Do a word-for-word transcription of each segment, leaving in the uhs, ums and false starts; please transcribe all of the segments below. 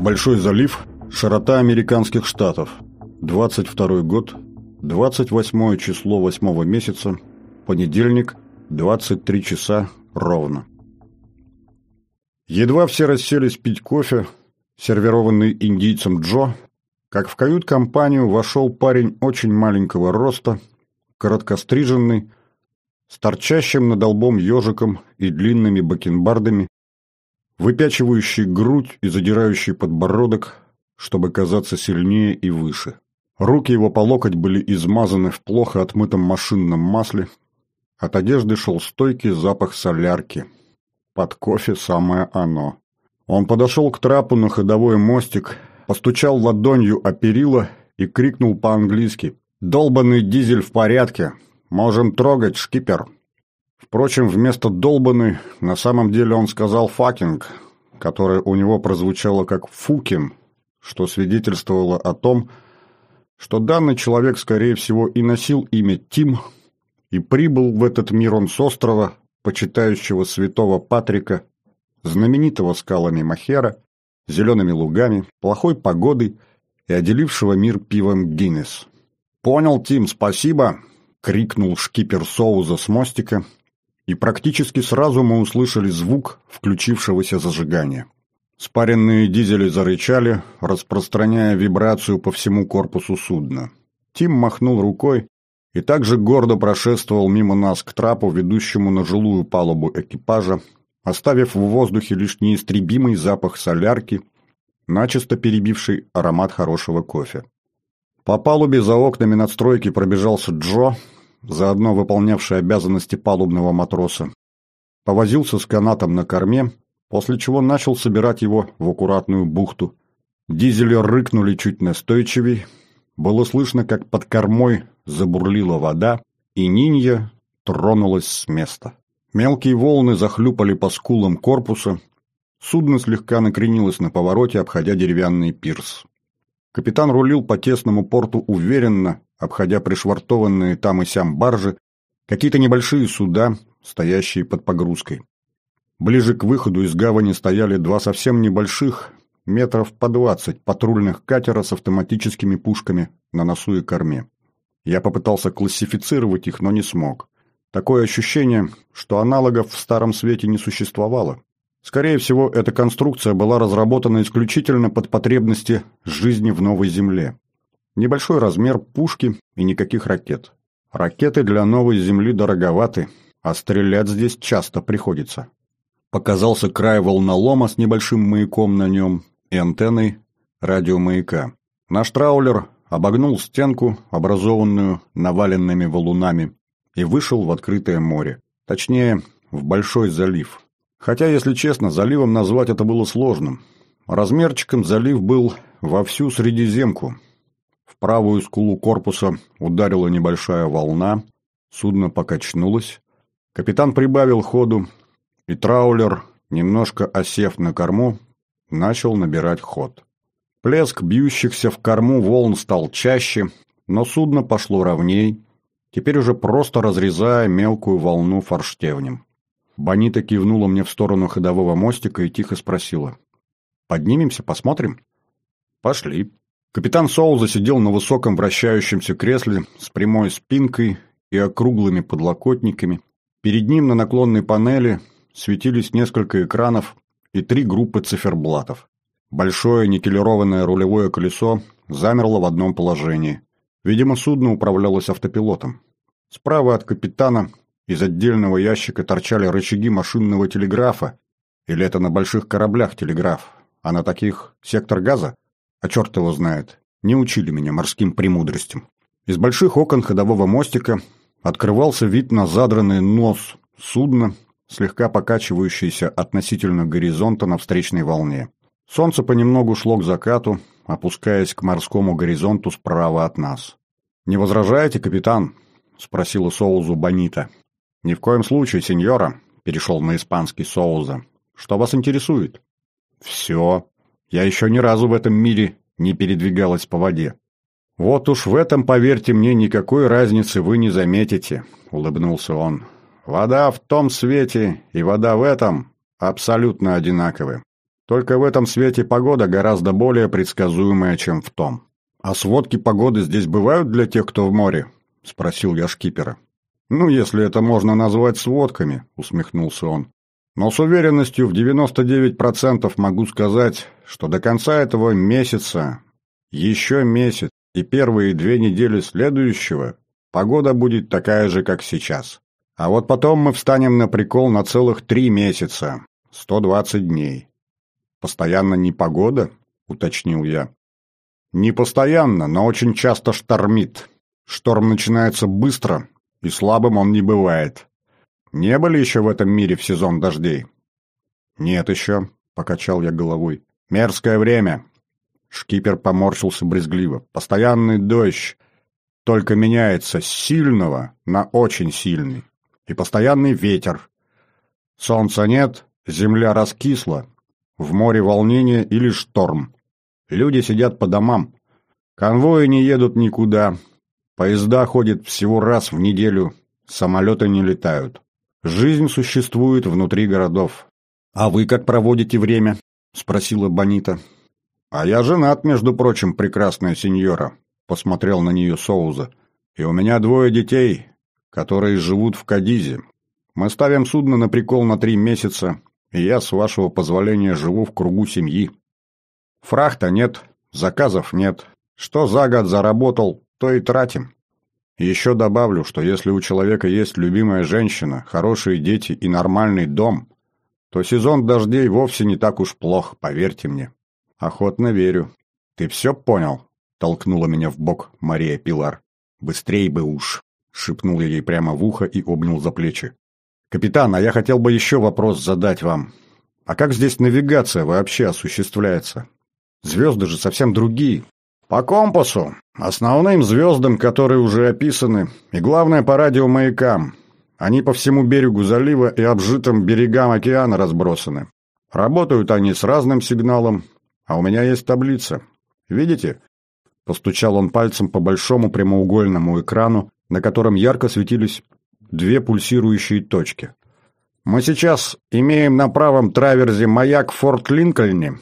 Большой залив, широта американских штатов. двадцать второй год, двадцать восьмое число восьмого месяца, понедельник, двадцать три часа ровно. Едва все расселись пить кофе, сервированный индийцем Джо, как в кают-компанию вошел парень очень маленького роста, короткостриженный, с торчащим над лбом ежиком и длинными бакенбардами, выпячивающий грудь и задирающий подбородок, чтобы казаться сильнее и выше. Руки его по локоть были измазаны в плохо отмытом машинном масле, от одежды шел стойкий запах солярки. Под кофе самое оно. Он подошел к трапу на ходовой мостик, постучал ладонью о перила и крикнул по-английски: «Долбанный дизель в порядке! Можем трогать, шкипер!» Впрочем, вместо «долбанный» на самом деле он сказал «факинг», которое у него прозвучало как «фукин», что свидетельствовало о том, что данный человек, скорее всего, и носил имя Тим, и прибыл в этот мир он с острова, почитающего святого Патрика, знаменитого скалами Мохера, зелеными лугами, плохой погодой и отделившего мир пивом Гиннес. «Понял, Тим, спасибо!» — крикнул шкипер Соуза с мостика, и практически сразу мы услышали звук включившегося зажигания. Спаренные дизели зарычали, распространяя вибрацию по всему корпусу судна. Тим махнул рукой и также гордо прошествовал мимо нас к трапу, ведущему на жилую палубу экипажа, оставив в воздухе лишь неистребимый запах солярки, начисто перебивший аромат хорошего кофе. По палубе за окнами надстройки пробежался Джо, заодно выполнявший обязанности палубного матроса. Повозился с канатом на корме, после чего начал собирать его в аккуратную бухту. Дизели рыкнули чуть настойчивей, было слышно, как под кормой забурлила вода, и Нинья тронулась с места. Мелкие волны захлюпали по скулам корпуса, судно слегка накренилось на повороте, обходя деревянный пирс. Капитан рулил по тесному порту уверенно, обходя пришвартованные там и сям баржи, какие-то небольшие суда, стоящие под погрузкой. Ближе к выходу из гавани стояли два совсем небольших, метров по двадцать, патрульных катера с автоматическими пушками на носу и корме. Я попытался классифицировать их, но не смог. Такое ощущение, что аналогов в Старом Свете не существовало. Скорее всего, эта конструкция была разработана исключительно под потребности жизни в новой Земле. Небольшой размер пушки и никаких ракет. Ракеты для новой Земли дороговаты, а стрелять здесь часто приходится. Показался край волнолома с небольшим маяком на нем и антенной радиомаяка. Наш траулер обогнул стенку, образованную наваленными валунами, и вышел в открытое море. Точнее, в Большой залив. Хотя, если честно, заливом назвать это было сложно. Размерчиком залив был во всю Средиземку. В правую скулу корпуса ударила небольшая волна, судно покачнулось. Капитан прибавил ходу, и траулер, немножко осев на корму, начал набирать ход. Плеск бьющихся в корму волн стал чаще, но судно пошло ровней, теперь уже просто разрезая мелкую волну форштевнем. Бонита кивнула мне в сторону ходового мостика и тихо спросила: «Поднимемся, посмотрим?» «Пошли». Капитан Соуза сидел на высоком вращающемся кресле с прямой спинкой и округлыми подлокотниками. Перед ним на наклонной панели светились несколько экранов и три группы циферблатов. Большое никелированное рулевое колесо замерло в одном положении. Видимо, судно управлялось автопилотом. Справа от капитана из отдельного ящика торчали рычаги машинного телеграфа. Или это на больших кораблях телеграф, а на таких сектор газа? А черт его знает, не учили меня морским премудростям. Из больших окон ходового мостика открывался вид на задранный нос судна, слегка покачивающийся относительно горизонта на встречной волне. Солнце понемногу шло к закату, опускаясь к морскому горизонту справа от нас. «Не возражаете, капитан?» — спросила Соузу Бонита. «Ни в коем случае, сеньора», — перешел на испанский Соуза. «Что вас интересует?» «Все. Я еще ни разу в этом мире не передвигалась по воде». «Вот уж в этом, поверьте мне, никакой разницы вы не заметите», — улыбнулся он. «Вода в том свете и вода в этом абсолютно одинаковы. Только в этом свете погода гораздо более предсказуемая, чем в том. «А сводки погоды здесь бывают для тех, кто в море?» — спросил я шкипера. «Ну, если это можно назвать сводками», — усмехнулся он. «Но с уверенностью в девяносто девять процентов могу сказать, что до конца этого месяца, еще месяц и первые две недели следующего погода будет такая же, как сейчас. А вот потом мы встанем на прикол на целых три месяца, сто двадцать дней». «Постоянно непогода?» — уточнил я. «Не постоянно, но очень часто штормит. Шторм начинается быстро, и слабым он не бывает. Не были еще в этом мире в сезон дождей?» «Нет еще», — покачал я головой. «Мерзкое время». Шкипер поморщился брезгливо. «Постоянный дождь только меняется с сильного на очень сильный. И постоянный ветер. Солнца нет, земля раскисла, в море волнение или шторм. Люди сидят по домам. Конвои не едут никуда. Поезда ходят всего раз в неделю. Самолеты не летают. Жизнь существует внутри городов. «А вы как проводите время?» — спросила Бонита. «А я женат, между прочим, прекрасная сеньора», — посмотрел на нее Соуза. «И у меня двое детей, которые живут в Кадизе. Мы ставим судно на прикол на три месяца, и я, с вашего позволения, живу в кругу семьи. Фрахта нет, заказов нет. Что за год заработал, то и тратим. Еще добавлю, что если у человека есть любимая женщина, хорошие дети и нормальный дом, то сезон дождей вовсе не так уж плох, поверьте мне». «Охотно верю». «Ты все понял?» — толкнула меня в бок Мария Пилар. «Быстрей бы уж», — шепнул я ей прямо в ухо и обнял за плечи. «Капитан, а я хотел бы еще вопрос задать вам. А как здесь навигация вообще осуществляется? Звезды же совсем другие». «По компасу, основным звездам, которые уже описаны, и главное по радиомаякам. Они по всему берегу залива и обжитым берегам океана разбросаны. Работают они с разным сигналом, а у меня есть таблица. Видите?» Постучал он пальцем по большому прямоугольному экрану, на котором ярко светились две пульсирующие точки. «Мы сейчас имеем на правом траверзе маяк Форт Линкольне,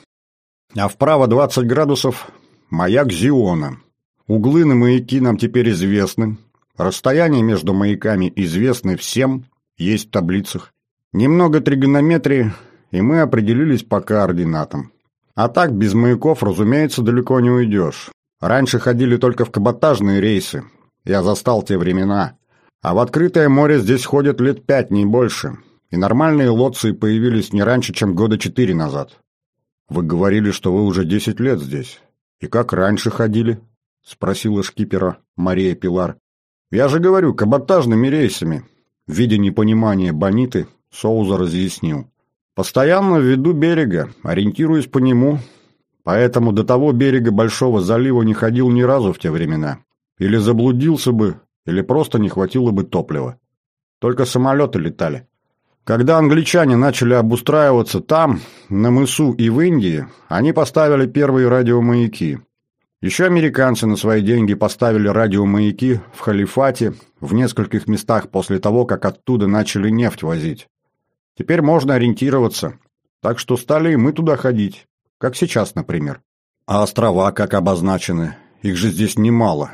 а вправо двадцать градусов маяк Зиона. Углы на маяки нам теперь известны. Расстояния между маяками известны всем, есть в таблицах. Немного тригонометрии, и мы определились по координатам. А так, без маяков, разумеется, далеко не уйдешь. Раньше ходили только в каботажные рейсы. Я застал те времена. А в открытое море здесь ходят лет пять, не больше. И нормальные лоции появились не раньше, чем года четыре назад». «Вы говорили, что вы уже десять лет здесь. И как раньше ходили?» — спросила шкипера Мария Пилар. «Я же говорю, каботажными рейсами». Видя непонимание Бониты, Соуза разъяснил. «Постоянно в виду берега, ориентируюсь по нему. Поэтому до того берега Большого залива не ходил ни разу в те времена. Или заблудился бы, или просто не хватило бы топлива. Только самолеты летали. Когда англичане начали обустраиваться там, на мысу и в Индии, они поставили первые радиомаяки. Еще американцы на свои деньги поставили радиомаяки в Халифате, в нескольких местах после того, как оттуда начали нефть возить. Теперь можно ориентироваться, так что стали и мы туда ходить, как сейчас, например. А острова как обозначены? Их же здесь немало».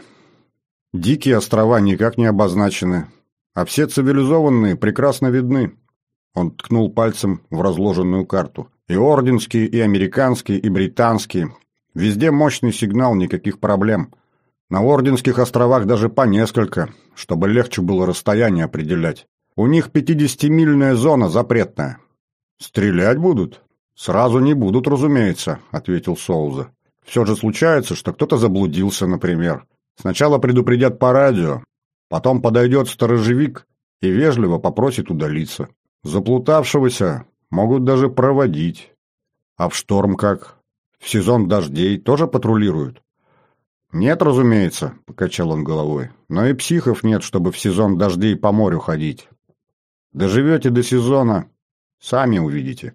«Дикие острова никак не обозначены, а все цивилизованные прекрасно видны». Он ткнул пальцем в разложенную карту. «И орденские, и американские, и британские. Везде мощный сигнал, никаких проблем. На Орденских островах даже по несколько, чтобы легче было расстояние определять. У них пятидесятимильная зона запретная». «Стрелять будут?» «Сразу не будут, разумеется», — ответил Соуза. «Все же случается, что кто-то заблудился, например. Сначала предупредят по радио, потом подойдет сторожевик и вежливо попросит удалиться. Заплутавшегося могут даже проводить. А в шторм как? В сезон дождей тоже патрулируют?» «Нет, разумеется», — покачал он головой. «Но и психов нет, чтобы в сезон дождей по морю ходить. Доживете до сезона, сами увидите».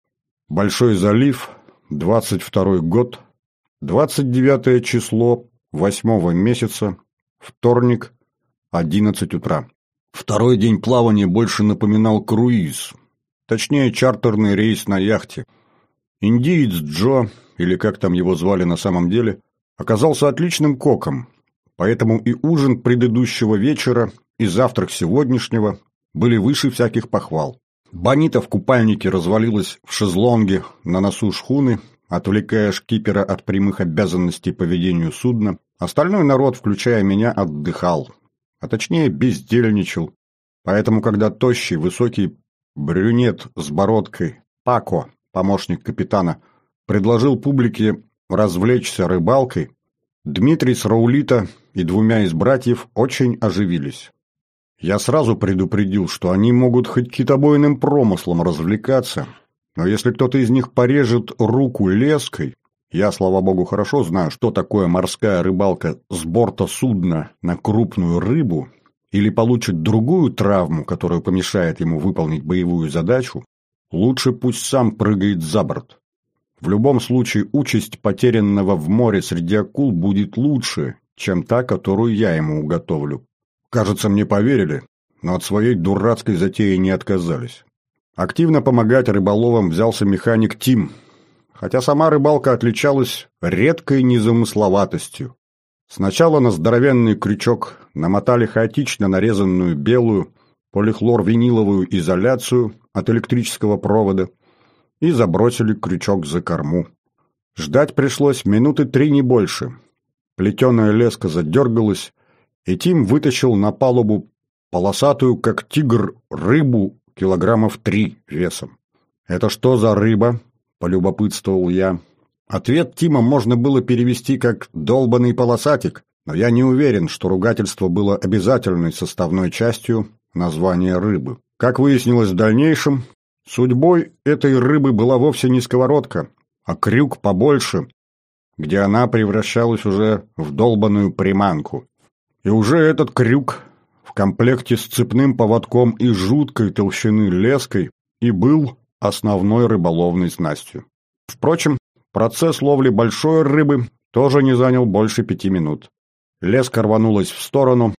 Большой залив, двадцать второй год, двадцать девятое число восьмого месяца, вторник, одиннадцать утра. Второй день плавания больше напоминал круиз, точнее чартерный рейс на яхте. Индиец Джо, или как там его звали на самом деле, оказался отличным коком, поэтому и ужин предыдущего вечера, и завтрак сегодняшнего были выше всяких похвал. Бонита в купальнике развалилась в шезлонге на носу шхуны, отвлекая шкипера от прямых обязанностей по ведению судна. Остальной народ, включая меня, отдыхал, а точнее бездельничал. Поэтому, когда тощий, высокий брюнет с бородкой Пако, помощник капитана, предложил публике развлечься рыбалкой, Дмитрий с Раулита и двумя из братьев очень оживились. Я сразу предупредил, что они могут хоть китобойным промыслом развлекаться, но если кто-то из них порежет руку леской, я, слава богу, хорошо знаю, что такое морская рыбалка с борта судна на крупную рыбу, или получит другую травму, которая помешает ему выполнить боевую задачу, лучше пусть сам прыгает за борт. В любом случае, участь потерянного в море среди акул будет лучше, чем та, которую я ему уготовлю. Кажется, мне поверили, но от своей дурацкой затеи не отказались. Активно помогать рыболовам взялся механик Тим, хотя сама рыбалка отличалась редкой незамысловатостью. Сначала на здоровенный крючок намотали хаотично нарезанную белую полихлорвиниловую изоляцию от электрического провода и забросили крючок за корму. Ждать пришлось минуты три, не больше. Плетеная леска задергалась, и Тим вытащил на палубу полосатую, как тигр, рыбу килограммов три весом. «Это что за рыба?» – полюбопытствовал я. Ответ Тима можно было перевести как «долбаный полосатик», но я не уверен, что ругательство было обязательной составной частью названия рыбы. Как выяснилось в дальнейшем, судьбой этой рыбы была вовсе не сковородка, а крюк побольше, где она превращалась уже в долбаную приманку. И уже этот крюк в комплекте с цепным поводком и жуткой толщины леской и был основной рыболовной снастью. Впрочем, процесс ловли большой рыбы тоже не занял больше пяти минут. Леска рванулась в сторону,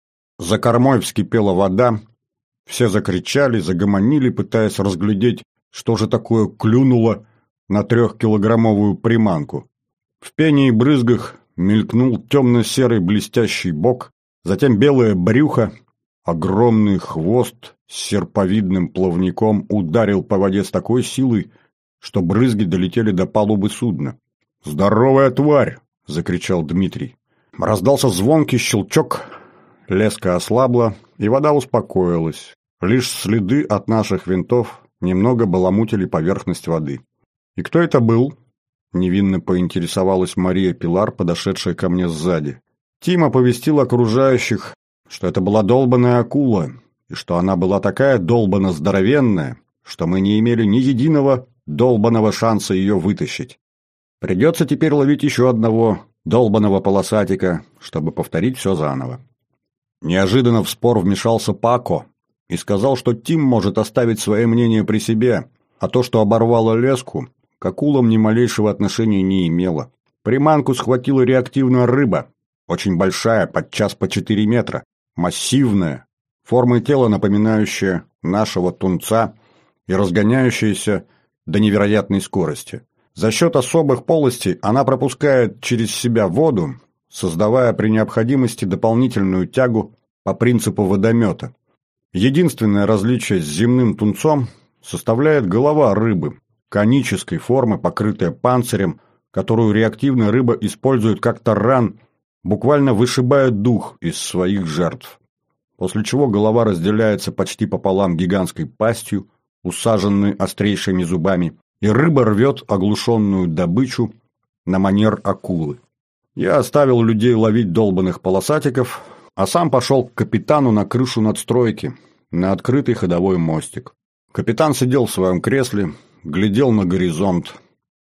за кормой вскипела вода, все закричали, загомонили, пытаясь разглядеть, что же такое клюнуло на трехкилограммовую приманку. В пене и брызгах мелькнул темно-серый блестящий бок, затем белое брюхо, огромный хвост с серповидным плавником ударил по воде с такой силой, что брызги долетели до палубы судна. «Здоровая тварь!» — закричал Дмитрий. Раздался звонкий щелчок, леска ослабла, и вода успокоилась. Лишь следы от наших винтов немного баламутили поверхность воды. «И кто это был?» — невинно поинтересовалась Мария Пилар, подошедшая ко мне сзади. Тим оповестил окружающих, что это была долбаная акула, и что она была такая долбано здоровенная, что мы не имели ни единого долбаного шанса ее вытащить. Придется теперь ловить еще одного долбаного полосатика, чтобы повторить все заново. Неожиданно в спор вмешался Пако и сказал, что Тим может оставить свое мнение при себе, а то, что оборвало леску, к акулам ни малейшего отношения не имело. Приманку схватила реактивная рыба, очень большая, подчас по четыре метра, массивная, формой тела напоминающая нашего тунца и разгоняющаяся до невероятной скорости. За счет особых полостей она пропускает через себя воду, создавая при необходимости дополнительную тягу по принципу водомета. Единственное различие с земным тунцом составляет голова рыбы, конической формы, покрытая панцирем, которую реактивная рыба использует как таран, буквально вышибая дух из своих жертв. После чего голова разделяется почти пополам гигантской пастью, усаженной острейшими зубами, и рыба рвет оглушенную добычу на манер акулы. Я оставил людей ловить долбаных полосатиков, а сам пошел к капитану на крышу надстройки, на открытый ходовой мостик. Капитан сидел в своем кресле, глядел на горизонт.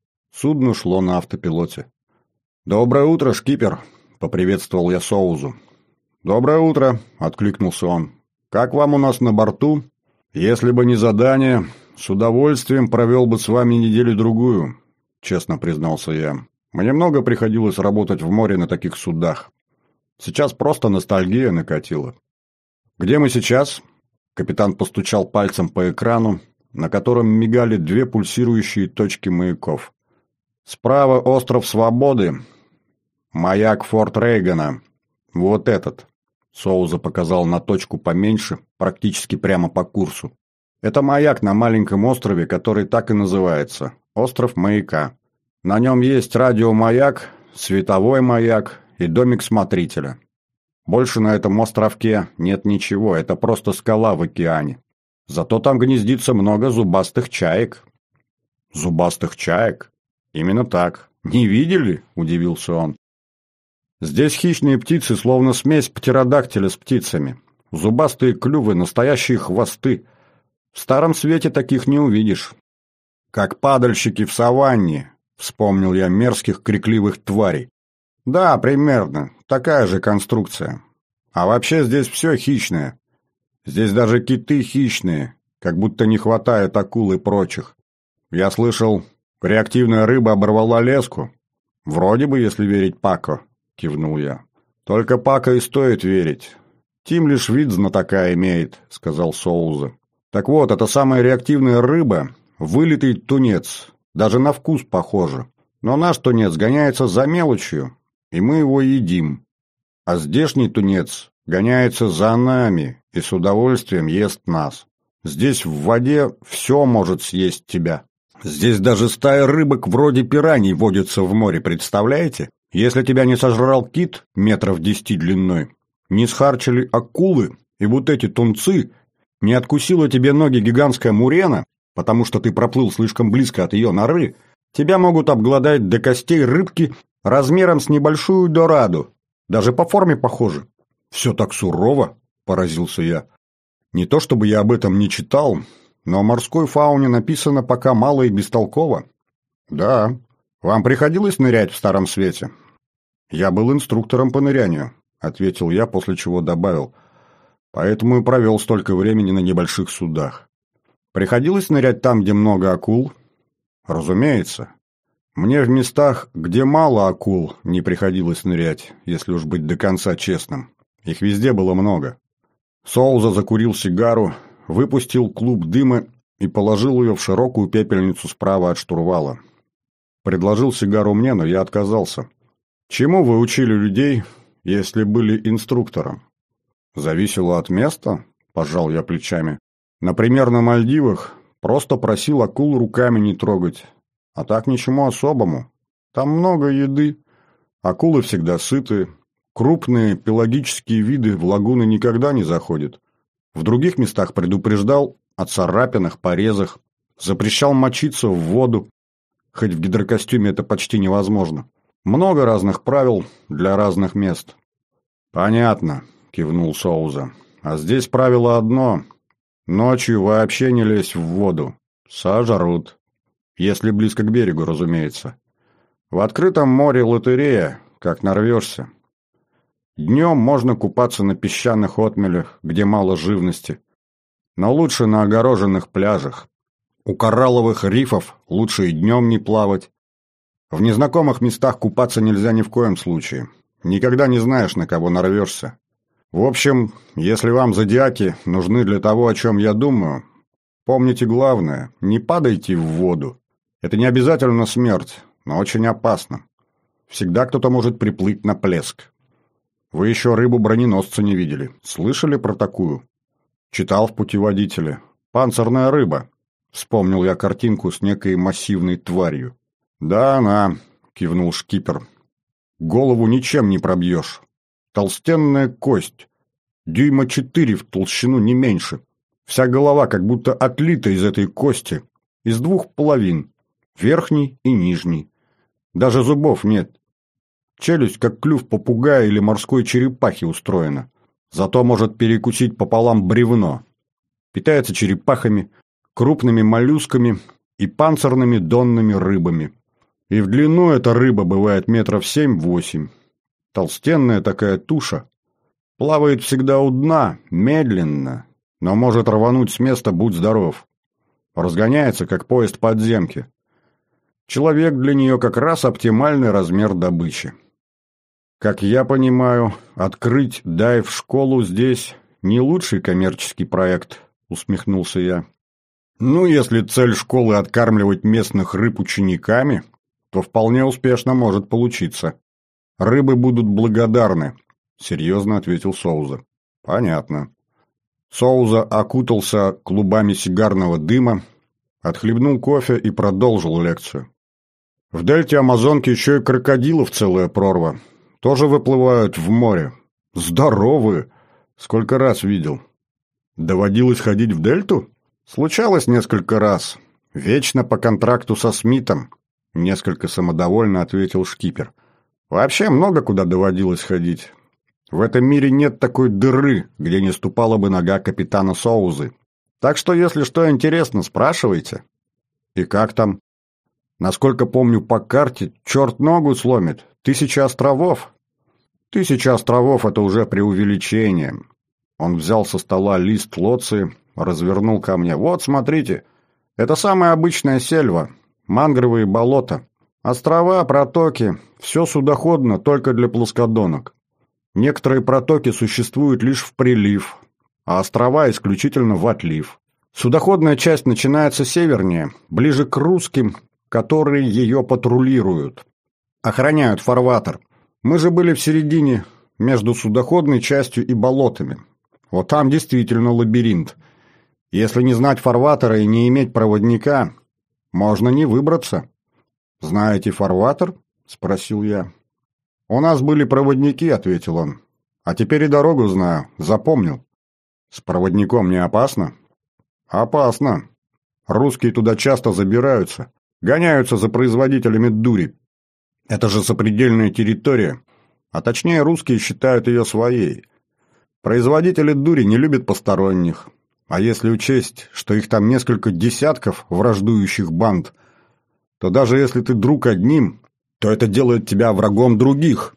Судно шло на автопилоте. «Доброе утро, шкипер!» — поприветствовал я Соузу. «Доброе утро!» — откликнулся он. «Как вам у нас на борту? Если бы не задание, с удовольствием провел бы с вами неделю-другую», — честно признался я. «Мне много приходилось работать в море на таких судах. Сейчас просто ностальгия накатила». «Где мы сейчас?» — капитан постучал пальцем по экрану, на котором мигали две пульсирующие точки маяков. Справа остров Свободы, маяк Форт Рейгана. Вот этот. Соуза показал на точку поменьше, практически прямо по курсу. Это маяк на маленьком острове, который так и называется – остров маяка. На нем есть радиомаяк, световой маяк и домик смотрителя. Больше на этом островке нет ничего, это просто скала в океане. Зато там гнездится много зубастых чаек. Зубастых чаек? Именно так. Не видели? Удивился он. Здесь хищные птицы, словно смесь птеродактиля с птицами. Зубастые клювы, настоящие хвосты. В Старом Свете таких не увидишь. Как падальщики в саванне, вспомнил я мерзких крикливых тварей. Да, примерно. Такая же конструкция. А вообще здесь все хищное. Здесь даже киты хищные, как будто не хватает акул и прочих. Я слышал, реактивная рыба оборвала леску. Вроде бы, если верить Пако, кивнул я. Только Пако и стоит верить. Тим лишь вид знатока имеет, сказал Соуза. Так вот, эта самая реактивная рыба — вылитый тунец. Даже на вкус похоже. Но наш тунец гоняется за мелочью, и мы его едим. А здешний тунец гоняется за нами и с удовольствием ест нас. Здесь в воде все может съесть тебя. Здесь даже стая рыбок вроде пираний водится в море, представляете? Если тебя не сожрал кит метров десяти длиной, не схарчили акулы и вот эти тунцы, не откусила тебе ноги гигантская мурена, потому что ты проплыл слишком близко от ее норы, тебя могут обглодать до костей рыбки размером с небольшую дораду. Даже по форме похоже. Все так сурово, поразился я. Не то чтобы я об этом не читал, но о морской фауне написано пока мало и бестолково. Да. Вам приходилось нырять в Старом Свете? Я был инструктором по нырянию, ответил я, после чего добавил. Поэтому и провел столько времени на небольших судах. Приходилось нырять там, где много акул? Разумеется. Мне в местах, где мало акул, не приходилось нырять, если уж быть до конца честным. Их везде было много. Соуза закурил сигару, выпустил клуб дыма и положил ее в широкую пепельницу справа от штурвала. Предложил сигару мне, но я отказался. Чему вы учили людей, если были инструктором? Зависело от места, пожал я плечами. Например, на Мальдивах просто просил акул руками не трогать. А так ничему особому. Там много еды. Акулы всегда сыты. Крупные пелагические виды в лагуны никогда не заходят. В других местах предупреждал о царапинах, порезах. Запрещал мочиться в воду. Хоть в гидрокостюме это почти невозможно. Много разных правил для разных мест. Понятно, кивнул Соуза. А здесь правило одно. Ночью вообще не лезь в воду. Сожрут. Если близко к берегу, разумеется. В открытом море лотерея, как нарвешься. Днем можно купаться на песчаных отмелях, где мало живности. Но лучше на огороженных пляжах. У коралловых рифов лучше и днем не плавать. В незнакомых местах купаться нельзя ни в коем случае. Никогда не знаешь, на кого нарвешься. В общем, если вам зодиаки нужны для того, о чем я думаю, помните главное – не падайте в воду. Это не обязательно смерть, но очень опасно. Всегда кто-то может приплыть на плеск. Вы еще рыбу-броненосца не видели. Слышали про такую? Читал в путеводителе. Панцирная рыба. Вспомнил я картинку с некой массивной тварью. Да, она, кивнул шкипер. Голову ничем не пробьешь. Толстенная кость. Дюйма четыре в толщину, не меньше. Вся голова как будто отлита из этой кости. Из двух половин. Верхний и нижний. Даже зубов нет. Челюсть, как клюв попугая или морской черепахи, устроена. Зато может перекусить пополам бревно. Питается черепахами, крупными моллюсками и панцирными донными рыбами. И в длину эта рыба бывает метров семь-восемь. Толстенная такая туша. Плавает всегда у дна, медленно, но может рвануть с места, будь здоров. Разгоняется, как поезд подземки. Человек для нее как раз оптимальный размер добычи. Как я понимаю, открыть дайв-школу здесь не лучший коммерческий проект, усмехнулся я. Ну, если цель школы откармливать местных рыб учениками, то вполне успешно может получиться. Рыбы будут благодарны, серьезно ответил Соуза. Понятно. Соуза окутался клубами сигарного дыма, отхлебнул кофе и продолжил лекцию. В дельте Амазонки еще и крокодилов целая прорва. Тоже выплывают в море. Здоровые! Сколько раз видел. Доводилось ходить в дельту? Случалось несколько раз. Вечно по контракту со Смитом. Несколько самодовольно ответил шкипер. Вообще много куда доводилось ходить. В этом мире нет такой дыры, где не ступала бы нога капитана Соузы. Так что, если что интересно, спрашивайте. И как там? Насколько помню по карте, черт ногу сломит. Тысяча островов. Тысяча островов — это уже преувеличение. Он взял со стола лист Лоции, развернул ко мне. Вот, смотрите. Это самая обычная сельва. Мангровые болота. Острова, протоки. Все судоходно, только для плоскодонок. Некоторые протоки существуют лишь в прилив, а острова исключительно в отлив. Судоходная часть начинается севернее, ближе к русским, которые ее патрулируют. Охраняют фарватер. Мы же были в середине, между судоходной частью и болотами. Вот там действительно лабиринт. Если не знать фарватера и не иметь проводника, можно не выбраться. «Знаете фарватер?» – спросил я. «У нас были проводники», — ответил он. «А теперь и дорогу знаю, запомнил». «С проводником не опасно?» «Опасно. Русские туда часто забираются, гоняются за производителями дури. Это же сопредельная территория, а точнее русские считают ее своей. Производители дури не любят посторонних, а если учесть, что их там несколько десятков враждующих банд, то даже если ты друг одним, то это делает тебя врагом других».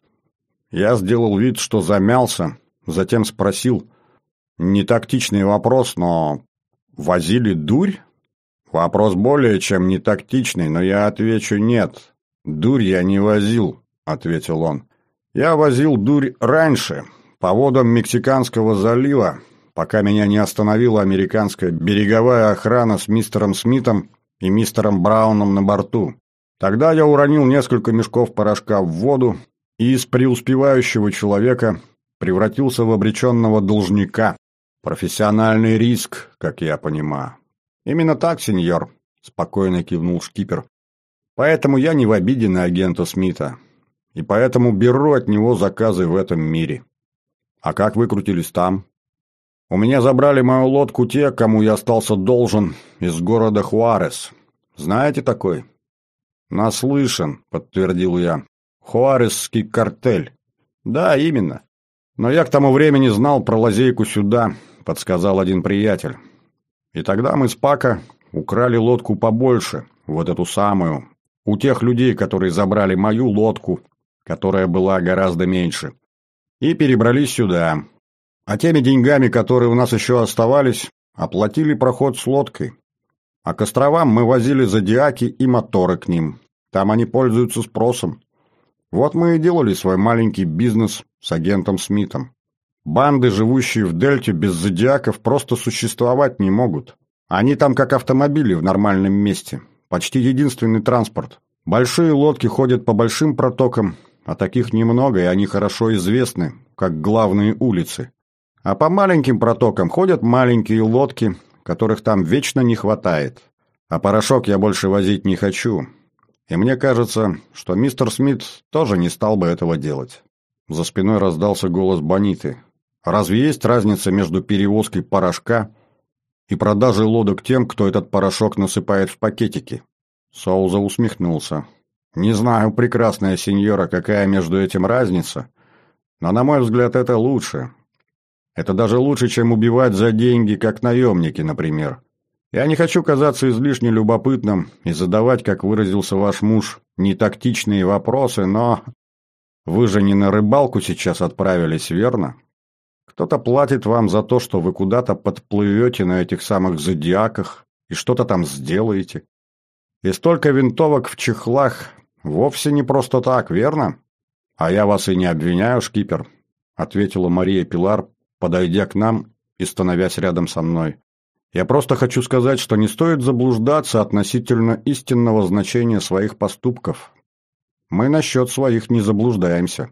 Я сделал вид, что замялся, затем спросил, не тактичный вопрос, но возили дурь? Вопрос более чем не тактичный, но я отвечу нет. Дурь я не возил, ответил он. Я возил дурь раньше, по водам Мексиканского залива, пока меня не остановила американская береговая охрана с мистером Смитом и мистером Брауном на борту. Тогда я уронил несколько мешков порошка в воду и из преуспевающего человека превратился в обреченного должника. Профессиональный риск, как я понимаю. Именно так, сеньор, спокойно кивнул шкипер. Поэтому я не в обиде на агента Смита. И поэтому беру от него заказы в этом мире. А как выкрутились там? У меня забрали мою лодку те, кому я остался должен, из города Хуарес. Знаете такой? «Наслышан», — подтвердил я. «Хуаресский картель». «Да, именно. Но я к тому времени знал про лазейку сюда», — подсказал один приятель. «И тогда мы с Пако украли лодку побольше, вот эту самую, у тех людей, которые забрали мою лодку, которая была гораздо меньше, и перебрались сюда. А теми деньгами, которые у нас еще оставались, оплатили проход с лодкой. А к островам мы возили зодиаки и моторы к ним. Там они пользуются спросом. Вот мы и делали свой маленький бизнес с агентом Смитом. Банды, живущие в дельте без зодиаков, просто существовать не могут. Они там как автомобили в нормальном месте. Почти единственный транспорт. Большие лодки ходят по большим протокам, а таких немного, и они хорошо известны, как главные улицы. А по маленьким протокам ходят маленькие лодки, которых там вечно не хватает. А порошок я больше возить не хочу. И мне кажется, что мистер Смит тоже не стал бы этого делать». За спиной раздался голос Бониты. «Разве есть разница между перевозкой порошка и продажей лодок тем, кто этот порошок насыпает в пакетики?» Соуза усмехнулся. «Не знаю, прекрасная сеньора, какая между этим разница, но, на мой взгляд, это лучше. Это даже лучше, чем убивать за деньги, как наемники, например. Я не хочу казаться излишне любопытным и задавать, как выразился ваш муж, нетактичные вопросы, но вы же не на рыбалку сейчас отправились, верно? Кто-то платит вам за то, что вы куда-то подплывете на этих самых зодиаках и что-то там сделаете. И столько винтовок в чехлах вовсе не просто так, верно? А я вас и не обвиняю, шкипер, ответила Мария Пилар, подойдя к нам и становясь рядом со мной. Я просто хочу сказать, что не стоит заблуждаться относительно истинного значения своих поступков. Мы насчет своих не заблуждаемся».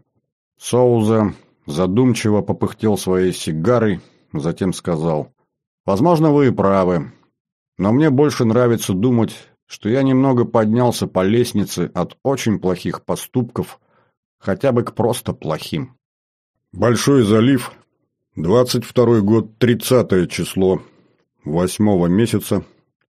Соуза задумчиво попыхтел своей сигарой, затем сказал: «Возможно, вы и правы, но мне больше нравится думать, что я немного поднялся по лестнице от очень плохих поступков хотя бы к просто плохим». Большой залив, двадцать второй год, тридцатое число восьмого месяца,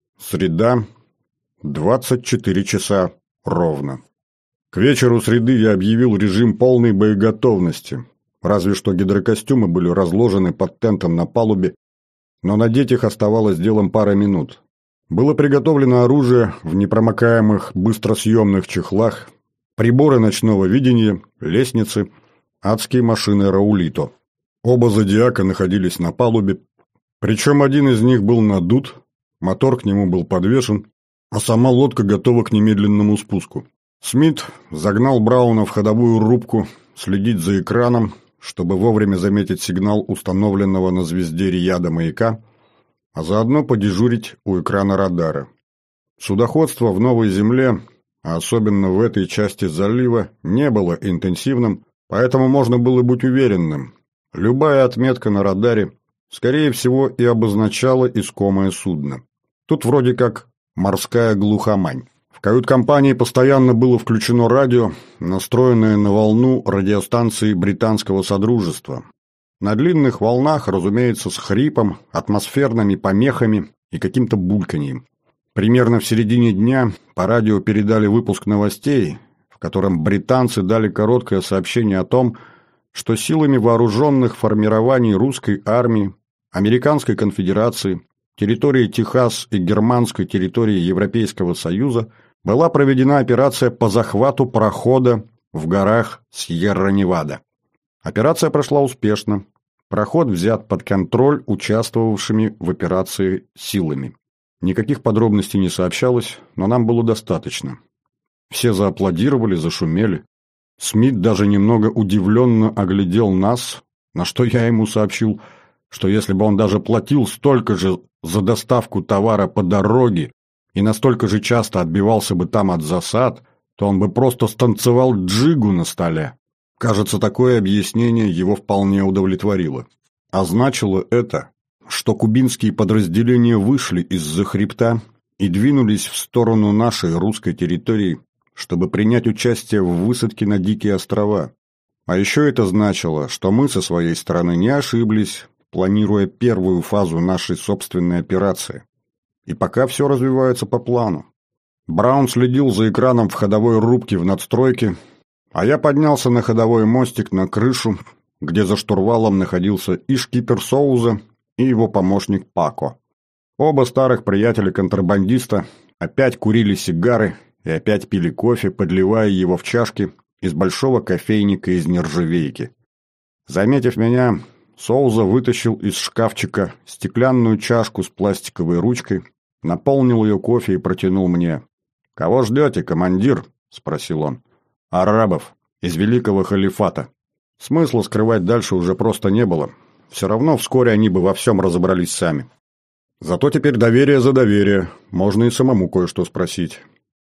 среда, двадцать четыре часа ровно. К вечеру среды я объявил режим полной боеготовности, разве что гидрокостюмы были разложены под тентом на палубе, но надеть их оставалось делом пары минут. Было приготовлено оружие в непромокаемых быстросъемных чехлах, приборы ночного видения, лестницы, адские машины Раулито. Оба зодиака находились на палубе, причем один из них был надут, мотор к нему был подвешен, а сама лодка готова к немедленному спуску. Смит загнал Брауна в ходовую рубку следить за экраном, чтобы вовремя заметить сигнал установленного на звезде Рияда маяка, а заодно подежурить у экрана радара. Судоходство в Новой Земле, а особенно в этой части залива, не было интенсивным, поэтому можно было быть уверенным. Любая отметка на радаре, скорее всего, и обозначала искомое судно. Тут вроде как морская глухомань. В кают-компании постоянно было включено радио, настроенное на волну радиостанции британского содружества. На длинных волнах, разумеется, с хрипом, атмосферными помехами и каким-то бульканьем. Примерно в середине дня по радио передали выпуск новостей, в котором британцы дали короткое сообщение о том, что силами вооруженных формирований русской армии, Американской конфедерации, территории Техас и германской территории Европейского Союза была проведена операция по захвату прохода в горах Сьерра-Невада. Операция прошла успешно. Проход взят под контроль участвовавшими в операции силами. Никаких подробностей не сообщалось, но нам было достаточно. Все зааплодировали, зашумели. Смит даже немного удивленно оглядел нас, на что я ему сообщил, что если бы он даже платил столько же за доставку товара по дороге и настолько же часто отбивался бы там от засад, то он бы просто станцевал джигу на столе. Кажется, такое объяснение его вполне удовлетворило. А значило это, что кубинские подразделения вышли из-за хребта и двинулись в сторону нашей русской территории, чтобы принять участие в высадке на Дикие острова. А еще это значило, что мы со своей стороны не ошиблись, планируя первую фазу нашей собственной операции. И пока все развивается по плану. Браун следил за экраном в ходовой рубке в надстройке, а я поднялся на ходовой мостик на крышу, где за штурвалом находился и шкипер Соуза, и его помощник Пако. Оба старых приятеля-контрабандиста опять курили сигары и опять пили кофе, подливая его в чашки из большого кофейника из нержавейки. Заметив меня, Соуза вытащил из шкафчика стеклянную чашку с пластиковой ручкой, наполнил ее кофе и протянул мне. «Кого ждете, командир?» — спросил он. «Арабов, из Великого Халифата». Смысла скрывать дальше уже просто не было. Все равно вскоре они бы во всем разобрались сами. Зато теперь доверие за доверие. Можно и самому кое-что спросить.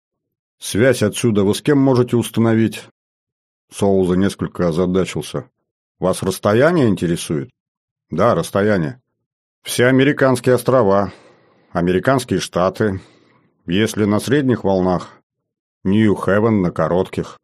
«Связь отсюда вы с кем можете установить?» Соуза несколько озадачился. «Вас расстояние интересует?» «Да, расстояние. Все американские острова, американские штаты. Если на средних волнах, Нью-Хевен на коротких».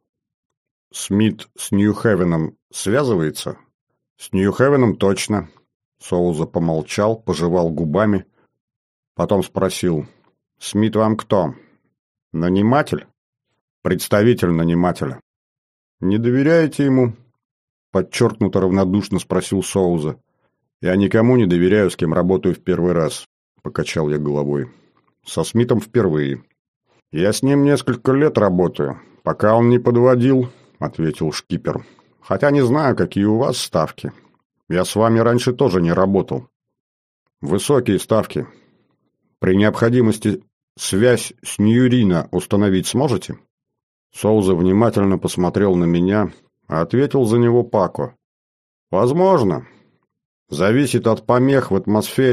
«Смит с Нью-Хевеном связывается?» «С Нью-Хевеном точно». Соуза помолчал, пожевал губами, потом спросил. «Смит вам кто? Наниматель?» «Представитель нанимателя». «Не доверяете ему?» Подчеркнуто равнодушно спросил Соуза. «Я никому не доверяю, с кем работаю в первый раз», — покачал я головой. «Со Смитом впервые». «Я с ним несколько лет работаю, пока он не подводил», — ответил шкипер. «Хотя не знаю, какие у вас ставки. Я с вами раньше тоже не работал». «Высокие ставки. При необходимости связь с Ньюрино установить сможете?» Соуза внимательно посмотрел на меня, а ответил за него Пако. «Возможно. Зависит от помех в атмосфере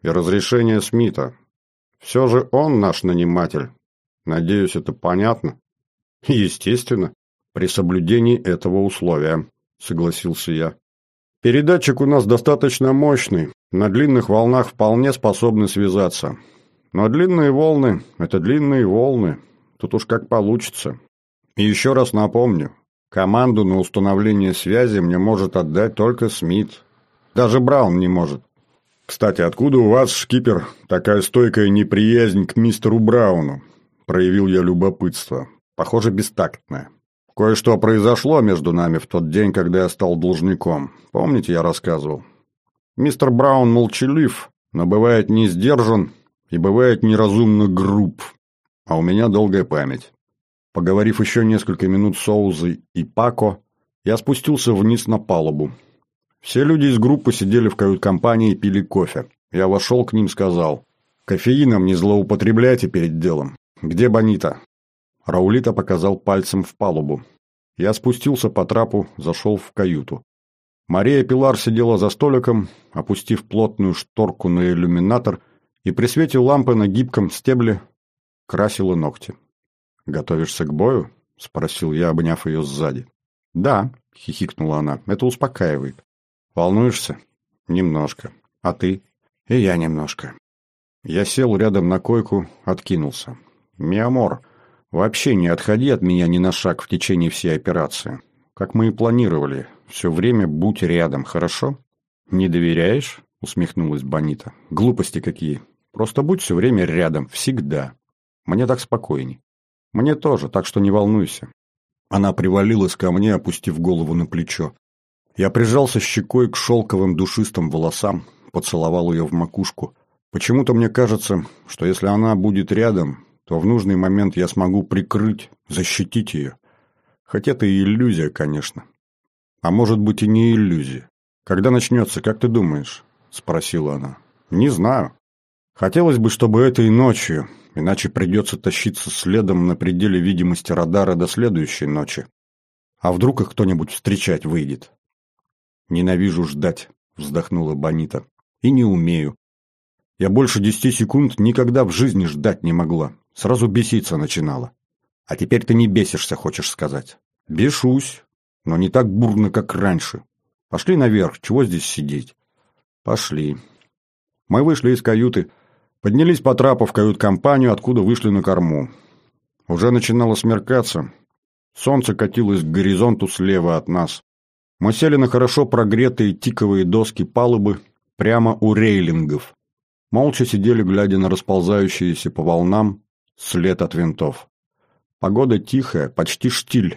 и разрешение Смита. Все же он наш наниматель. Надеюсь, это понятно? Естественно, при соблюдении этого условия, согласился я. Передатчик у нас достаточно мощный, на длинных волнах вполне способны связаться. Но длинные волны – это длинные волны, тут уж как получится. И еще раз напомню, команду на установление связи мне может отдать только Смит. Даже Браун не может. Кстати, откуда у вас, шкипер, такая стойкая неприязнь к мистеру Брауну? Проявил я любопытство. Похоже, бестактное. Кое-что произошло между нами в тот день, когда я стал должником. Помните, я рассказывал? Мистер Браун молчалив, но бывает не сдержан и бывает неразумно груб. А у меня долгая память. Поговорив еще несколько минут с Оузой и Пако, я спустился вниз на палубу. Все люди из группы сидели в кают-компании и пили кофе. Я вошел к ним и сказал: «Кофеином не злоупотребляйте перед делом. Где Бонита?» Раулита показал пальцем в палубу. Я спустился по трапу, зашел в каюту. Мария Пилар сидела за столиком, опустив плотную шторку на иллюминатор, и при свете лампы на гибком стебле красила ногти. «Готовишься к бою?» — спросил я, обняв ее сзади. «Да», — хихикнула она, — «это успокаивает». «Волнуешься?» «Немножко. А ты?» «И я немножко». Я сел рядом на койку, откинулся. «Миамор, вообще не отходи от меня ни на шаг в течение всей операции. Как мы и планировали, все время будь рядом, хорошо?» «Не доверяешь?» — усмехнулась Бонита. «Глупости какие. Просто будь все время рядом, всегда. Мне так спокойней». «Мне тоже, так что не волнуйся». Она привалилась ко мне, опустив голову на плечо. Я прижался щекой к шелковым душистым волосам, поцеловал ее в макушку. Почему-то мне кажется, что если она будет рядом, то в нужный момент я смогу прикрыть, защитить ее. Хоть это и иллюзия, конечно. А может быть и не иллюзия. «Когда начнется, как ты думаешь?» — спросила она. «Не знаю. Хотелось бы, чтобы это и ночью, иначе придется тащиться следом на пределе видимости радара до следующей ночи. А вдруг их кто-нибудь встречать выйдет?» «Ненавижу ждать», — вздохнула Бонита. «И не умею. Я больше десяти секунд никогда в жизни ждать не могла. Сразу беситься начинала. А теперь ты не бесишься, хочешь сказать?» «Бешусь, но не так бурно, как раньше. Пошли наверх, чего здесь сидеть?» «Пошли». Мы вышли из каюты, поднялись по трапу в кают-компанию, откуда вышли на корму. Уже начинало смеркаться. Солнце катилось к горизонту слева от нас. Мы сели на хорошо прогретые тиковые доски палубы прямо у рейлингов. Молча сидели, глядя на расползающиеся по волнам след от винтов. Погода тихая, почти штиль.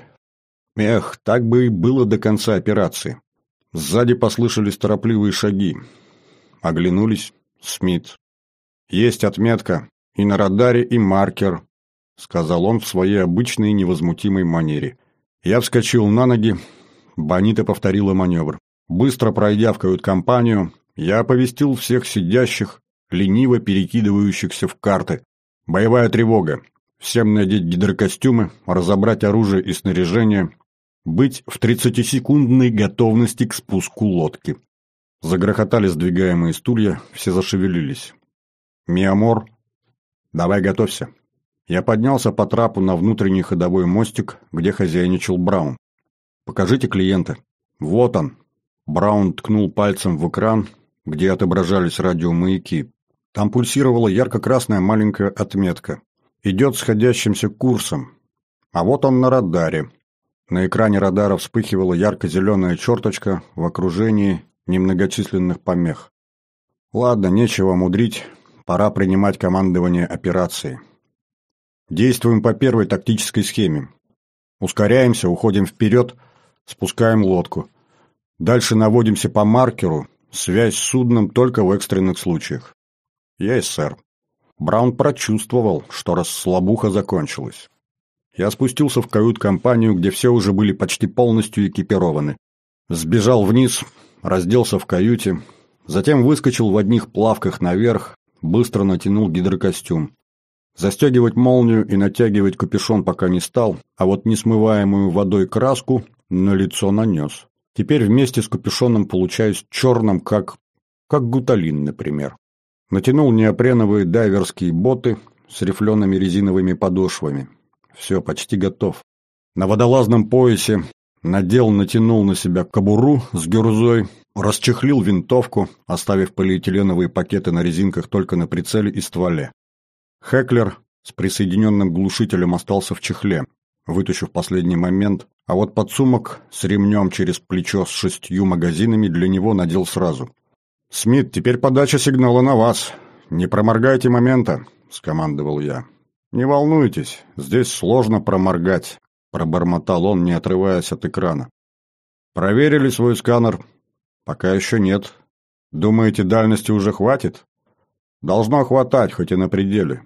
Эх, так бы и было до конца операции. Сзади послышались торопливые шаги. Оглянулись. Смит. «Есть отметка и на радаре, и маркер», — сказал он в своей обычной невозмутимой манере. Я вскочил на ноги. Бонита повторила маневр. Быстро пройдя в кают-компанию, я оповестил всех сидящих, лениво перекидывающихся в карты. «Боевая тревога. Всем надеть гидрокостюмы, разобрать оружие и снаряжение, быть в тридцатисекундной готовности к спуску лодки». Загрохотали сдвигаемые стулья, все зашевелились. «Миамор, давай готовься». Я поднялся по трапу на внутренний ходовой мостик, где хозяйничал Браун. «Покажите клиента». «Вот он». Браун ткнул пальцем в экран, где отображались радиомаяки. Там пульсировала ярко-красная маленькая отметка. Идет сходящимся курсом. А вот он на радаре. На экране радара вспыхивала ярко-зеленая черточка в окружении немногочисленных помех. Ладно, нечего мудрить, пора принимать командование операцией. Действуем по первой тактической схеме. Ускоряемся, уходим вперед, спускаем лодку. Дальше наводимся по маркеру, связь с судном только в экстренных случаях. Есть, сэр. Браун прочувствовал, что расслабуха закончилась. Я спустился в кают-компанию, где все уже были почти полностью экипированы. Сбежал вниз, разделся в каюте, затем выскочил в одних плавках наверх, быстро натянул гидрокостюм. Застегивать молнию и натягивать капюшон пока не стал, а вот несмываемую водой краску на лицо нанес. Теперь вместе с капюшоном получаюсь черным, как... как гуталин, например. Натянул неопреновые дайверские боты с рифлеными резиновыми подошвами. Все, почти готов. На водолазном поясе надел, натянул на себя кобуру с гюрзой, расчехлил винтовку, оставив полиэтиленовые пакеты на резинках только на прицеле и стволе. Хеклер с присоединенным глушителем остался в чехле, вытащив в последний момент, а вот подсумок с ремнем через плечо с шестью магазинами для него надел сразу. «Смит, теперь подача сигнала на вас. Не проморгайте момента», — скомандовал я. «Не волнуйтесь, здесь сложно проморгать», — пробормотал он, не отрываясь от экрана. «Проверили свой сканер?» «Пока еще нет. Думаете, дальности уже хватит?» «Должно хватать, хоть и на пределе».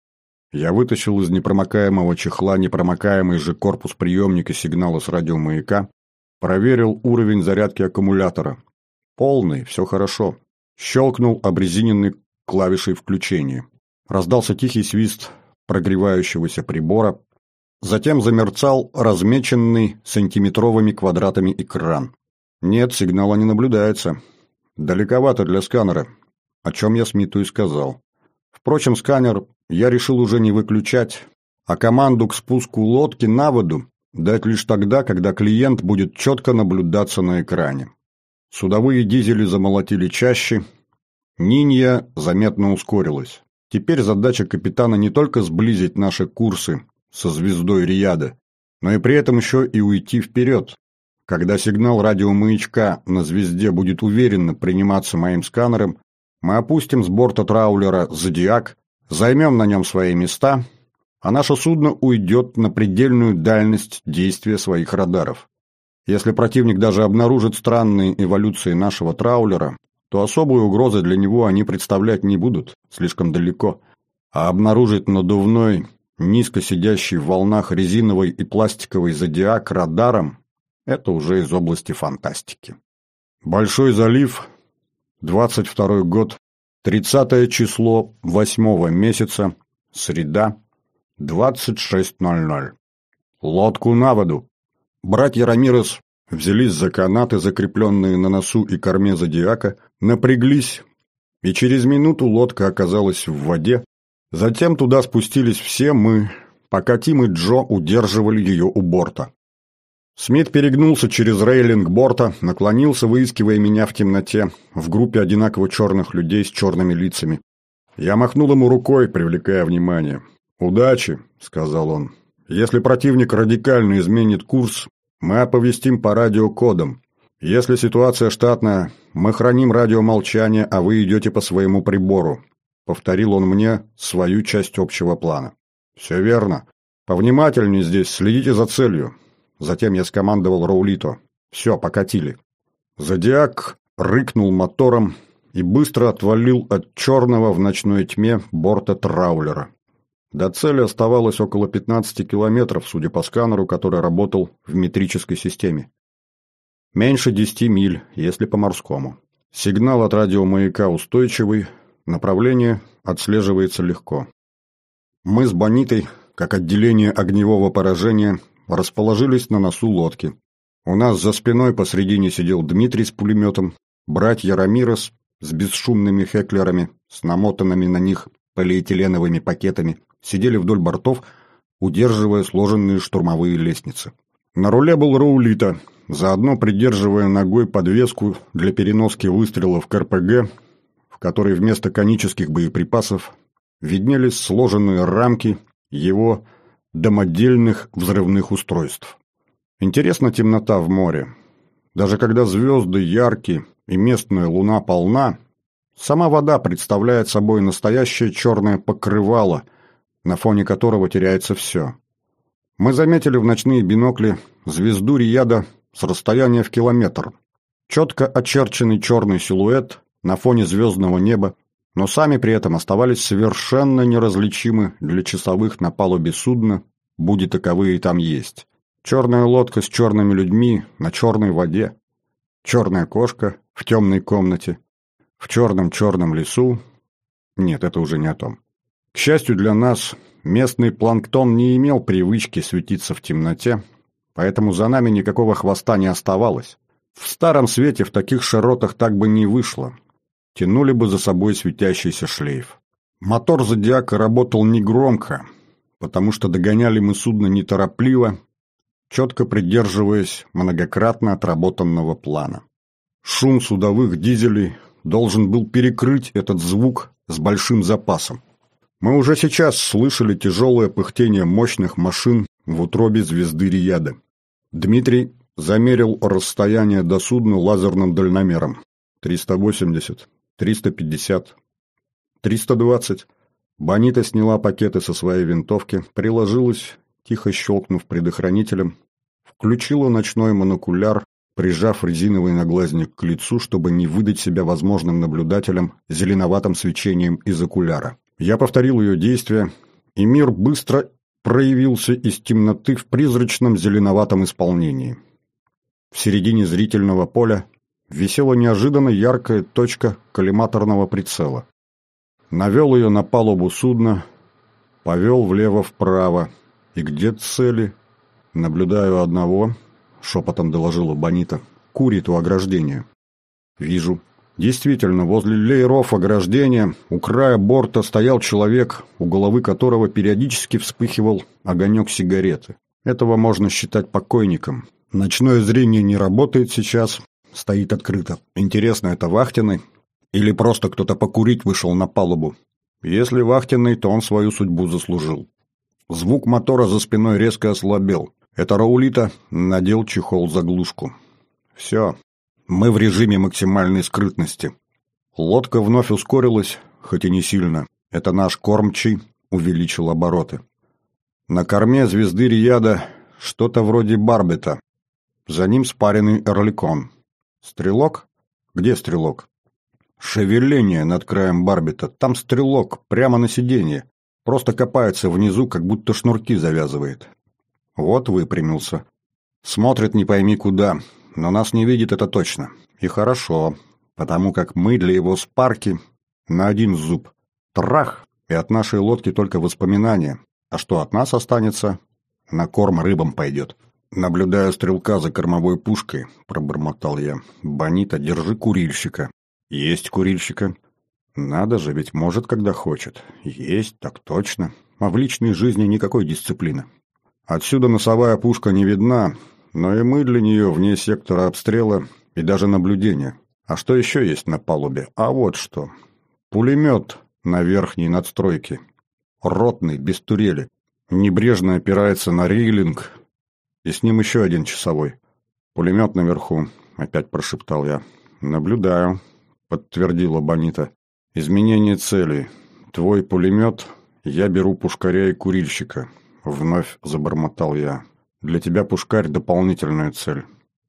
Я вытащил из непромокаемого чехла непромокаемый же корпус приемника сигнала с радиомаяка, проверил уровень зарядки аккумулятора. Полный, все хорошо. Щелкнул обрезиненной клавишей включения. Раздался тихий свист прогревающегося прибора. Затем замерцал размеченный сантиметровыми квадратами экран. Нет, сигнала не наблюдается. Далековато для сканера, о чем я Смиту и сказал. Впрочем, сканер я решил уже не выключать, а команду к спуску лодки на воду дать лишь тогда, когда клиент будет четко наблюдаться на экране. Судовые дизели замолотили чаще, Нинья заметно ускорилась. Теперь задача капитана не только сблизить наши курсы со звездой Рияда, но и при этом еще и уйти вперед. Когда сигнал радиомаячка на звезде будет уверенно приниматься моим сканером, мы опустим с борта траулера «Зодиак», займем на нем свои места, а наше судно уйдет на предельную дальность действия своих радаров. Если противник даже обнаружит странные эволюции нашего траулера, то особой угрозы для него они представлять не будут, слишком далеко, а обнаружить надувной, низко сидящий в волнах резиновый и пластиковый «Зодиак» радаром – это уже из области фантастики. Большой залив, двадцать второй год, тридцатое число восьмого месяца, среда, двадцать шесть ноль ноль. Лодку на воду. Братья Рамирес взялись за канаты, закрепленные на носу и корме «Зодиака», напряглись, и через минуту лодка оказалась в воде. Затем туда спустились все мы, пока Тим и Джо удерживали ее у борта. Смит перегнулся через рейлинг борта, наклонился, выискивая меня в темноте, в группе одинаково черных людей с черными лицами. Я махнул ему рукой, привлекая внимание. «Удачи», — сказал он. «Если противник радикально изменит курс, мы оповестим по радиокодам. Если ситуация штатная, мы храним радиомолчание, а вы идете по своему прибору», — повторил он мне свою часть общего плана. «Все верно. Повнимательнее здесь, следите за целью». Затем я скомандовал Раулито. «Все, покатили». «Зодиак» рыкнул мотором и быстро отвалил от черного в ночной тьме борта траулера. До цели оставалось около пятнадцати километров, судя по сканеру, который работал в метрической системе. Меньше десяти миль, если по-морскому. Сигнал от радиомаяка устойчивый, направление отслеживается легко. Мы с Бонитой, как отделение огневого поражения, расположились на носу лодки. У нас за спиной посредине сидел Дмитрий с пулеметом, братья Рамирес с бесшумными хеклерами, с намотанными на них полиэтиленовыми пакетами, сидели вдоль бортов, удерживая сложенные штурмовые лестницы. На руле был Раулито, заодно придерживая ногой подвеску для переноски выстрелов к эр пэ гэ, в которой вместо конических боеприпасов виднелись сложенные рамки его домодельных взрывных устройств. Интересна темнота в море. Даже когда звезды яркие и местная луна полна, сама вода представляет собой настоящее черное покрывало, на фоне которого теряется все. Мы заметили в ночные бинокли звезду Рияда с расстояния в километр. Четко очерченный черный силуэт на фоне звездного неба, но сами при этом оставались совершенно неразличимы для часовых на палубе судна, будь таковые там есть. Черная лодка с черными людьми на черной воде, черная кошка в темной комнате, в черном-черном лесу. Нет, это уже не о том. К счастью для нас, местный планктон не имел привычки светиться в темноте, поэтому за нами никакого хвоста не оставалось. В старом свете в таких широтах так бы не вышло. тянули бы за собой светящийся шлейф. Мотор «Зодиака» работал негромко, потому что догоняли мы судно неторопливо, четко придерживаясь многократно отработанного плана. Шум судовых дизелей должен был перекрыть этот звук с большим запасом. Мы уже сейчас слышали тяжелое пыхтение мощных машин в утробе звезды Рияда. Дмитрий замерил расстояние до судна лазерным дальномером. триста восемьдесят, триста пятьдесят, триста двадцать. Бонита сняла пакеты со своей винтовки, приложилась, тихо щелкнув предохранителем, включила ночной монокуляр, прижав резиновый наглазник к лицу, чтобы не выдать себя возможным наблюдателям зеленоватым свечением из окуляра. Я повторил ее действия, и мир быстро проявился из темноты в призрачном зеленоватом исполнении. В середине зрительного поля висела неожиданно яркая точка коллиматорного прицела. Навел ее на палубу судна, повел влево-вправо. И где цели? Наблюдаю одного, шепотом доложила Бонита, курит у ограждения. Вижу. Действительно, возле лееров ограждения у края борта стоял человек, у головы которого периодически вспыхивал огонек сигареты. Этого можно считать покойником. Ночное зрение не работает сейчас, стоит открыто. Интересно, это вахтенный? Или просто кто-то покурить вышел на палубу? Если вахтенный, то он свою судьбу заслужил. Звук мотора за спиной резко ослабел. Это Раулита надел чехол-заглушку. Все. Мы в режиме максимальной скрытности. Лодка вновь ускорилась, хоть и не сильно. Это наш кормчий увеличил обороты. На корме звезды Рияда что-то вроде барбета. За ним спаренный орликон. Стрелок? Где стрелок? Шевеление над краем барбета. Там стрелок, прямо на сиденье. Просто копается внизу, как будто шнурки завязывает. Вот выпрямился. Смотрит не пойми куда. Но нас не видит, это точно. И хорошо, потому как мы для его спарки на один зуб. Трах! И от нашей лодки только воспоминания. А что от нас останется? На корм рыбам пойдет. Наблюдая стрелка за кормовой пушкой, пробормотал я. Бонита, держи курильщика. Есть курильщика. Надо же, ведь может, когда хочет. Есть, так точно. А в личной жизни никакой дисциплины. Отсюда носовая пушка не видна, но и мы для нее вне сектора обстрела и даже наблюдения. А что еще есть на палубе? А вот что. Пулемет на верхней надстройке. Ротный, без турели. Небрежно опирается на рейлинг. И с ним еще один часовой. Пулемет наверху, опять прошептал я. Наблюдаю, подтвердила Бонита. Изменение цели. Твой пулемет, я беру пушкаря и курильщика. Вновь забормотал я. Для тебя пушкарь — дополнительная цель.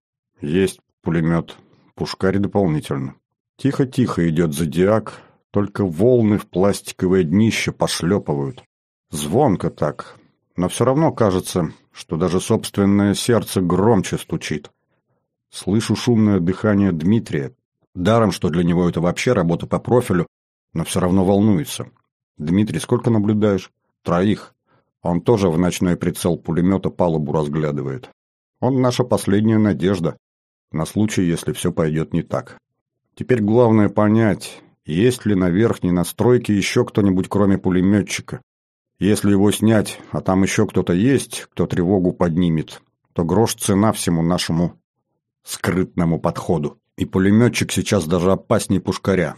Есть пулемет. Пушкарь дополнительно. Тихо-тихо идет зодиак, только волны в пластиковое днище пошлепывают. Звонко так, но все равно кажется, что даже собственное сердце громче стучит. Слышу шумное дыхание Дмитрия. Даром, что для него это вообще работа по профилю, но все равно волнуется. Дмитрий, сколько наблюдаешь? Троих. Он тоже в ночной прицел пулемета палубу разглядывает. Он наша последняя надежда, на случай, если все пойдет не так. Теперь главное понять, есть ли на верхней настройке еще кто-нибудь, кроме пулеметчика. Если его снять, а там еще кто-то есть, кто тревогу поднимет, то грош цена всему нашему скрытному подходу. И пулеметчик сейчас даже опаснее пушкаря.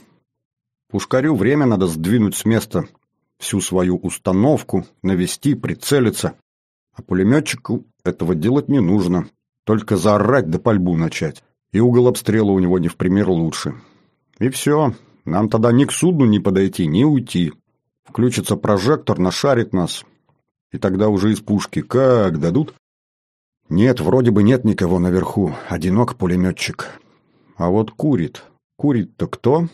Пушкарю время надо сдвинуть с места всю свою установку, навести, прицелиться. А пулеметчику этого делать не нужно. Только заорать да пальбу начать. И угол обстрела у него не в пример лучше. И все. Нам тогда ни к судну не подойти, ни уйти. Включится прожектор, нашарит нас. И тогда уже из пушки как дадут? Нет, вроде бы нет никого наверху. Одинок пулеметчик. А вот курит. Курит-то кто?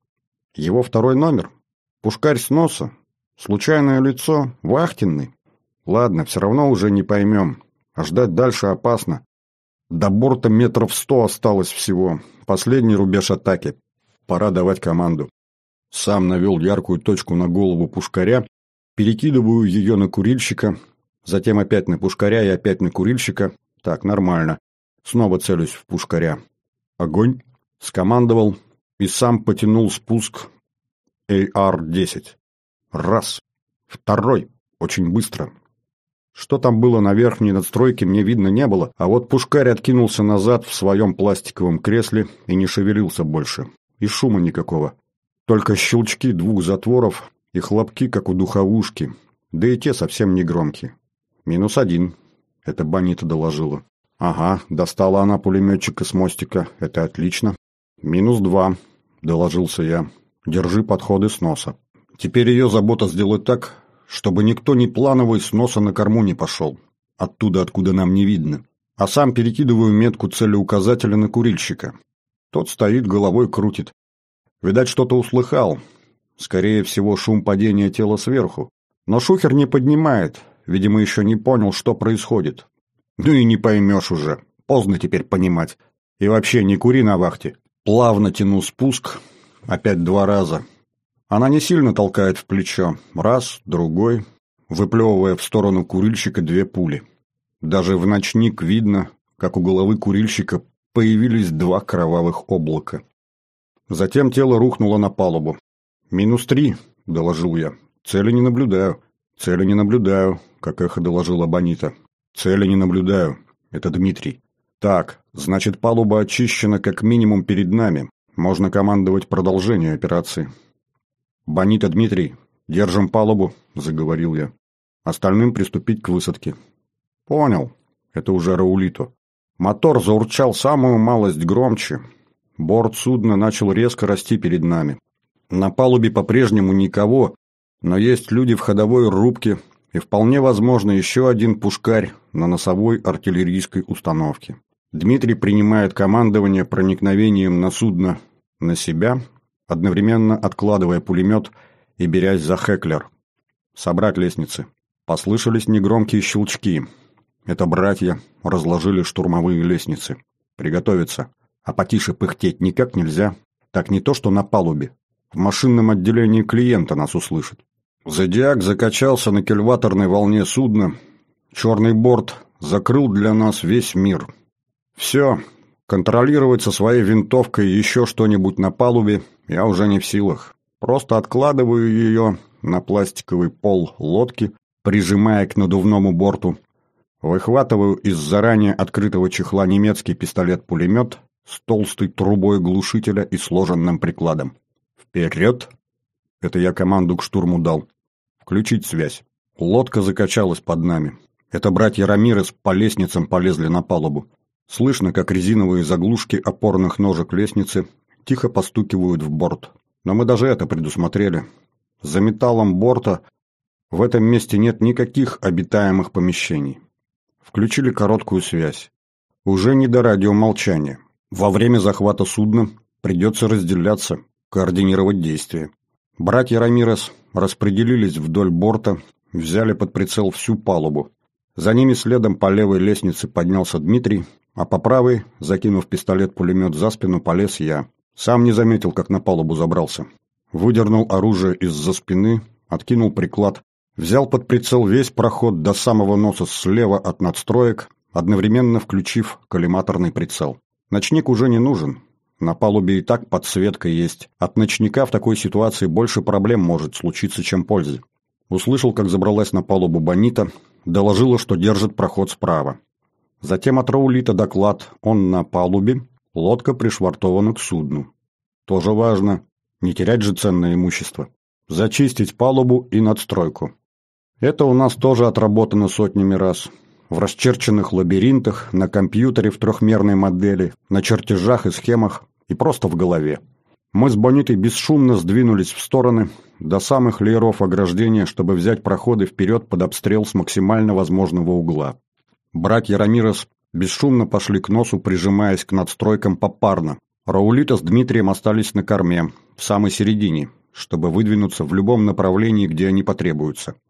Его второй номер. Пушкарь с носа. Случайное лицо? Вахтенный? Ладно, все равно уже не поймем. А ждать дальше опасно. До борта метров сто осталось всего. Последний рубеж атаки. Пора давать команду. Сам навел яркую точку на голову пушкаря, перекидываю ее на курильщика, затем опять на пушкаря и опять на курильщика. Так, нормально. Снова целюсь в пушкаря. Огонь. Скомандовал. и сам потянул спуск эй ар десять. Раз. Второй. Очень быстро. Что там было на верхней надстройке, мне видно не было, а вот пушкарь откинулся назад в своем пластиковом кресле и не шевелился больше. И шума никакого. Только щелчки двух затворов и хлопки, как у духовушки, да и те совсем не громкие. Минус один. Это Бонита доложила. Ага, достала она пулеметчика с мостика. Это отлично. Минус два, доложился я. Держи подходы с носа. Теперь ее забота сделать так, чтобы никто ни плановый с носа на корму не пошел. Оттуда, откуда нам не видно. А сам перекидываю метку целеуказателя на курильщика. Тот стоит, головой крутит. Видать, что-то услыхал. Скорее всего, шум падения тела сверху. Но шухер не поднимает. Видимо, еще не понял, что происходит. Ну и не поймешь уже. Поздно теперь понимать. И вообще, не кури на вахте. Плавно тяну спуск. Опять два раза. Она не сильно толкает в плечо. Раз, другой. Выплевывая в сторону курильщика две пули. Даже в ночник видно, как у головы курильщика появились два кровавых облака. Затем тело рухнуло на палубу. «Минус три», — доложил я. «Цели не наблюдаю». «Цели не наблюдаю», — как эхо доложила Бонита. «Цели не наблюдаю». Это Дмитрий. «Так, значит, палуба очищена как минимум перед нами. Можно командовать продолжение операции». «Бонита, Дмитрий, держим палубу», — заговорил я. «Остальным приступить к высадке». «Понял». Это уже Раулито. Мотор заурчал самую малость громче. Борт судна начал резко расти перед нами. На палубе по-прежнему никого, но есть люди в ходовой рубке и вполне возможно еще один пушкарь на носовой артиллерийской установке. Дмитрий принимает командование проникновением на судно на себя, одновременно откладывая пулемет и берясь за Хеклер. Собрать лестницы. Послышались негромкие щелчки. Это братья разложили штурмовые лестницы. Приготовиться. А потише пыхтеть никак нельзя. Так не то, что на палубе. В машинном отделении клиента нас услышит. Зодиак закачался на кильваторной волне судна. Черный борт закрыл для нас весь мир. Все. Контролировать со своей винтовкой еще что-нибудь на палубе я уже не в силах. Просто откладываю ее на пластиковый пол лодки, прижимая к надувному борту. Выхватываю из заранее открытого чехла немецкий пистолет-пулемет с толстой трубой глушителя и сложенным прикладом. «Вперед!» Это я команду к штурму дал. «Включить связь». Лодка закачалась под нами. Это братья Рамирес по лестницам полезли на палубу. Слышно, как резиновые заглушки опорных ножек лестницы тихо постукивают в борт. Но мы даже это предусмотрели. За металлом борта в этом месте нет никаких обитаемых помещений. Включили короткую связь. Уже не до радиомолчания. Во время захвата судна придется разделяться, координировать действия. Братья Рамирес распределились вдоль борта, взяли под прицел всю палубу. За ними следом по левой лестнице поднялся Дмитрий, а по правой, закинув пистолет-пулемет за спину, полез я. Сам не заметил, как на палубу забрался. Выдернул оружие из-за спины, откинул приклад, взял под прицел весь проход до самого носа слева от надстроек, одновременно включив коллиматорный прицел. Ночник уже не нужен. На палубе и так подсветка есть. От ночника в такой ситуации больше проблем может случиться, чем пользы. Услышал, как забралась на палубу Бонита, доложила, что держит проход справа. Затем от Раулита доклад: он на палубе, лодка пришвартована к судну. Тоже важно. Не терять же ценное имущество. Зачистить палубу и надстройку. Это у нас тоже отработано сотнями раз. В расчерченных лабиринтах, на компьютере в трехмерной модели, на чертежах и схемах и просто в голове. Мы с Бонитой бесшумно сдвинулись в стороны до самых лееров ограждения, чтобы взять проходы вперед под обстрел с максимально возможного угла. Братья Рамирес бесшумно пошли к носу, прижимаясь к надстройкам попарно. Раулита с Дмитрием остались на корме, в самой середине, чтобы выдвинуться в любом направлении, где они потребуются.